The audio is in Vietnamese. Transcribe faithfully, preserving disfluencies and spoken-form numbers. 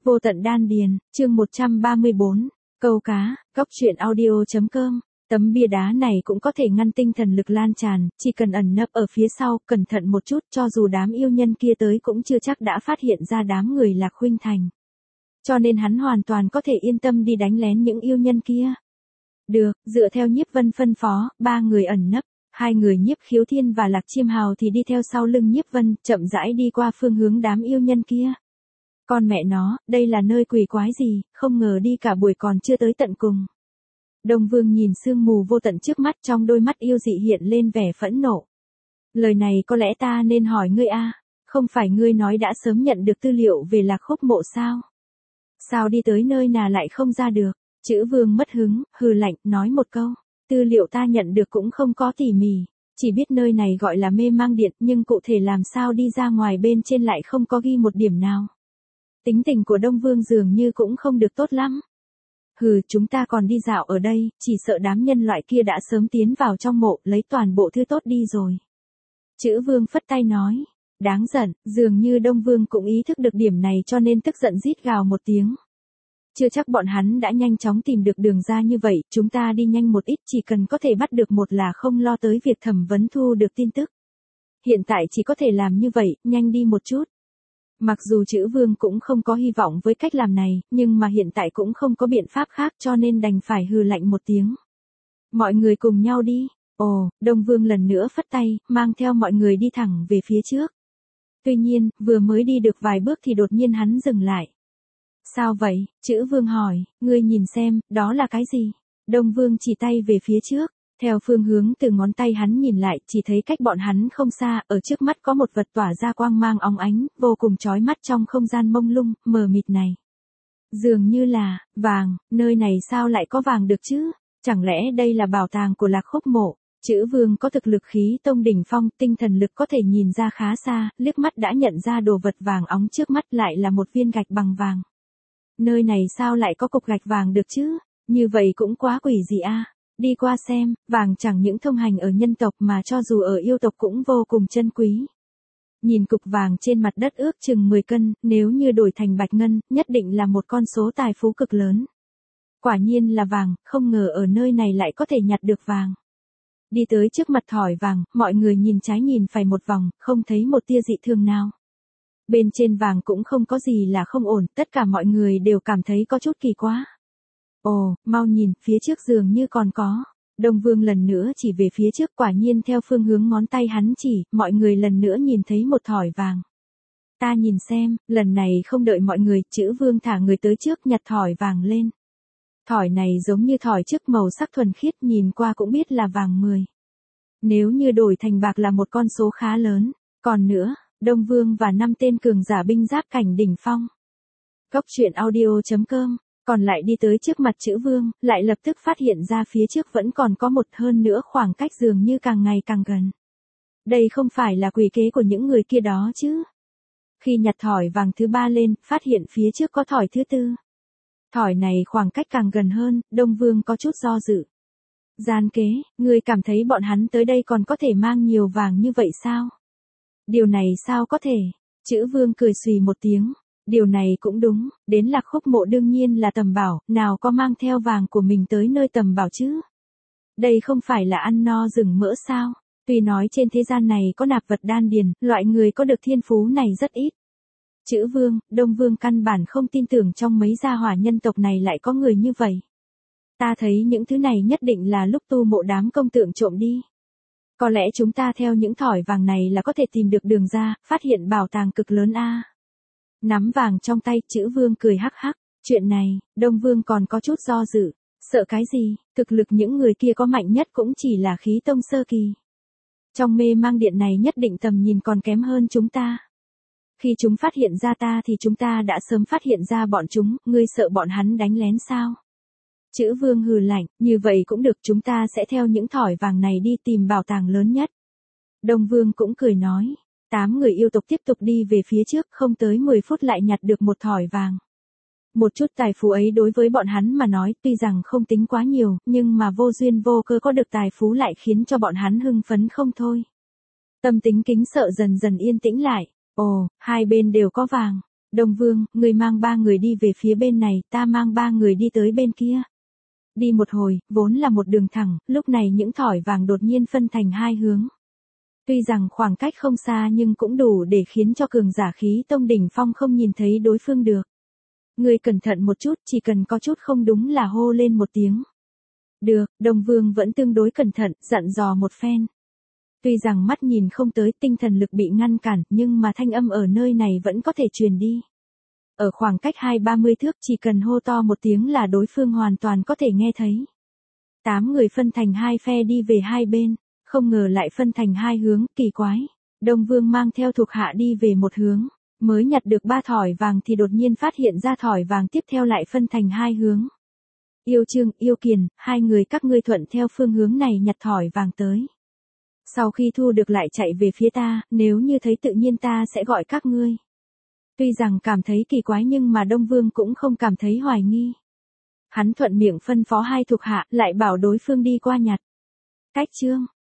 Vô tận đan điền, chương một trăm ba mươi bốn, câu cá, góc truyện audio.com. Tấm bia đá này cũng có thể ngăn tinh thần lực lan tràn, chỉ cần ẩn nấp ở phía sau, cẩn thận một chút, cho dù đám yêu nhân kia tới cũng chưa chắc đã phát hiện ra đám người Lạc Khuynh Thành. Cho nên hắn hoàn toàn có thể yên tâm đi đánh lén những yêu nhân kia. Được, dựa theo Nhiếp Vân phân phó, ba người ẩn nấp, hai người Nhiếp Khiếu Thiên và Lạc Chiêm Hào thì đi theo sau lưng Nhiếp Vân, chậm rãi đi qua phương hướng đám yêu nhân kia. Con mẹ nó, đây là nơi quỷ quái gì, không ngờ đi cả buổi còn chưa tới tận cùng. Đông Vương nhìn sương mù vô tận trước mắt, trong đôi mắt yêu dị hiện lên vẻ phẫn nộ. Lời này có lẽ ta nên hỏi ngươi a, không phải ngươi nói đã sớm nhận được tư liệu về Lạc Khúc Mộ sao? Sao đi tới nơi nào lại không ra được? Chữ Vương mất hứng, hừ lạnh, nói một câu. Tư liệu ta nhận được cũng không có tỉ mỉ, chỉ biết nơi này gọi là Mê Mang Điện, nhưng cụ thể làm sao đi ra ngoài bên trên lại không có ghi một điểm nào. Tính tình của Đông Vương dường như cũng không được tốt lắm. Hừ, chúng ta còn đi dạo ở đây, chỉ sợ đám nhân loại kia đã sớm tiến vào trong mộ, lấy toàn bộ thứ tốt đi rồi. Chữ Vương phất tay nói, đáng giận, dường như Đông Vương cũng ý thức được điểm này cho nên tức giận rít gào một tiếng. Chưa chắc bọn hắn đã nhanh chóng tìm được đường ra như vậy, chúng ta đi nhanh một ít, chỉ cần có thể bắt được một là không lo tới việc thẩm vấn thu được tin tức. Hiện tại chỉ có thể làm như vậy, nhanh đi một chút. Mặc dù Chữ Vương cũng không có hy vọng với cách làm này, nhưng mà hiện tại cũng không có biện pháp khác cho nên đành phải hừ lạnh một tiếng. Mọi người cùng nhau đi. Ồ, Đông Vương lần nữa phất tay, mang theo mọi người đi thẳng về phía trước. Tuy nhiên, vừa mới đi được vài bước thì đột nhiên hắn dừng lại. Sao vậy? Chữ Vương hỏi, ngươi nhìn xem, đó là cái gì? Đông Vương chỉ tay về phía trước. Theo phương hướng từ ngón tay hắn nhìn lại, chỉ thấy cách bọn hắn không xa, ở trước mắt có một vật tỏa ra quang mang óng ánh, vô cùng chói mắt trong không gian mông lung, mờ mịt này. Dường như là, vàng, nơi này sao lại có vàng được chứ? Chẳng lẽ đây là bảo tàng của Lạc Khúc Mộ? Chữ Vương có thực lực khí tông đỉnh phong, tinh thần lực có thể nhìn ra khá xa, liếc mắt đã nhận ra đồ vật vàng óng trước mắt lại là một viên gạch bằng vàng. Nơi này sao lại có cục gạch vàng được chứ? Như vậy cũng quá quỷ dị a. Đi qua xem, vàng chẳng những thông hành ở nhân tộc mà cho dù ở yêu tộc cũng vô cùng chân quý. Nhìn cục vàng trên mặt đất ước chừng mười cân, nếu như đổi thành bạch ngân, nhất định là một con số tài phú cực lớn. Quả nhiên là vàng, không ngờ ở nơi này lại có thể nhặt được vàng. Đi tới trước mặt thỏi vàng, mọi người nhìn trái nhìn phải một vòng, không thấy một tia dị thường nào. Bên trên vàng cũng không có gì là không ổn, tất cả mọi người đều cảm thấy có chút kỳ quá. Ồ, mau nhìn, phía trước dường như còn có. Đông Vương lần nữa chỉ về phía trước, quả nhiên theo phương hướng ngón tay hắn chỉ, mọi người lần nữa nhìn thấy một thỏi vàng. Ta nhìn xem, lần này không đợi mọi người, Chữ Vương thả người tới trước nhặt thỏi vàng lên. Thỏi này giống như thỏi trước màu sắc thuần khiết, nhìn qua cũng biết là vàng mười. Nếu như đổi thành bạc là một con số khá lớn. Còn nữa, Đông Vương và năm tên cường giả binh giáp cảnh đỉnh phong. Góc truyện audio.com. Còn lại đi tới trước mặt Chữ Vương, lại lập tức phát hiện ra phía trước vẫn còn có một hơn nữa khoảng cách dường như càng ngày càng gần. Đây không phải là quỷ kế của những người kia đó chứ. Khi nhặt thỏi vàng thứ ba lên, phát hiện phía trước có thỏi thứ tư. Thỏi này khoảng cách càng gần hơn, Đông Vương có chút do dự. Gian kế, ngươi cảm thấy bọn hắn tới đây còn có thể mang nhiều vàng như vậy sao? Điều này sao có thể? Chữ Vương cười xùy một tiếng. Điều này cũng đúng, đến Lạc Khúc Mộ đương nhiên là tầm bảo, nào có mang theo vàng của mình tới nơi tầm bảo chứ. Đây không phải là ăn no rừng mỡ sao? Tuy nói trên thế gian này có nạp vật đan điền, loại người có được thiên phú này rất ít. Chữ Vương, Đông Vương căn bản không tin tưởng trong mấy gia hỏa nhân tộc này lại có người như vậy. Ta thấy những thứ này nhất định là lúc tu mộ đám công tượng trộm đi. Có lẽ chúng ta theo những thỏi vàng này là có thể tìm được đường ra, phát hiện bảo tàng cực lớn a. Nắm vàng trong tay, Chữ Vương cười hắc hắc, chuyện này, Đông Vương còn có chút do dự, sợ cái gì, thực lực những người kia có mạnh nhất cũng chỉ là khí tông sơ kỳ. Trong Mê Mang Điện này nhất định tầm nhìn còn kém hơn chúng ta. Khi chúng phát hiện ra ta thì chúng ta đã sớm phát hiện ra bọn chúng, ngươi sợ bọn hắn đánh lén sao? Chữ Vương hừ lạnh, như vậy cũng được, chúng ta sẽ theo những thỏi vàng này đi tìm bảo tàng lớn nhất. Đông Vương cũng cười nói. Tám người yêu tộc tiếp tục đi về phía trước, không tới mười phút lại nhặt được một thỏi vàng. Một chút tài phú ấy đối với bọn hắn mà nói, tuy rằng không tính quá nhiều, nhưng mà vô duyên vô cớ có được tài phú lại khiến cho bọn hắn hưng phấn không thôi. Tâm tính kính sợ dần dần yên tĩnh lại. Ồ, hai bên đều có vàng. Đông Vương, người mang ba người đi về phía bên này, ta mang ba người đi tới bên kia. Đi một hồi, vốn là một đường thẳng, lúc này những thỏi vàng đột nhiên phân thành hai hướng. Tuy rằng khoảng cách không xa nhưng cũng đủ để khiến cho cường giả khí tông đỉnh phong không nhìn thấy đối phương được. Người cẩn thận một chút, chỉ cần có chút không đúng là hô lên một tiếng. Được, Đông Vương vẫn tương đối cẩn thận, dặn dò một phen. Tuy rằng mắt nhìn không tới, tinh thần lực bị ngăn cản, nhưng mà thanh âm ở nơi này vẫn có thể truyền đi. Ở khoảng cách hai ba mươi thước chỉ cần hô to một tiếng là đối phương hoàn toàn có thể nghe thấy. Tám người phân thành hai phe đi về hai bên, không ngờ lại phân thành hai hướng, kỳ quái. Đông Vương mang theo thuộc hạ đi về một hướng, mới nhặt được ba thỏi vàng thì đột nhiên phát hiện ra thỏi vàng tiếp theo lại phân thành hai hướng. Yêu Trương, Yêu Kiền, hai người các ngươi thuận theo phương hướng này nhặt thỏi vàng tới. Sau khi thu được lại chạy về phía ta, nếu như thấy tự nhiên ta sẽ gọi các ngươi. Tuy rằng cảm thấy kỳ quái nhưng mà Đông Vương cũng không cảm thấy hoài nghi. Hắn thuận miệng phân phó hai thuộc hạ lại bảo đối phương đi qua nhặt. Cách chương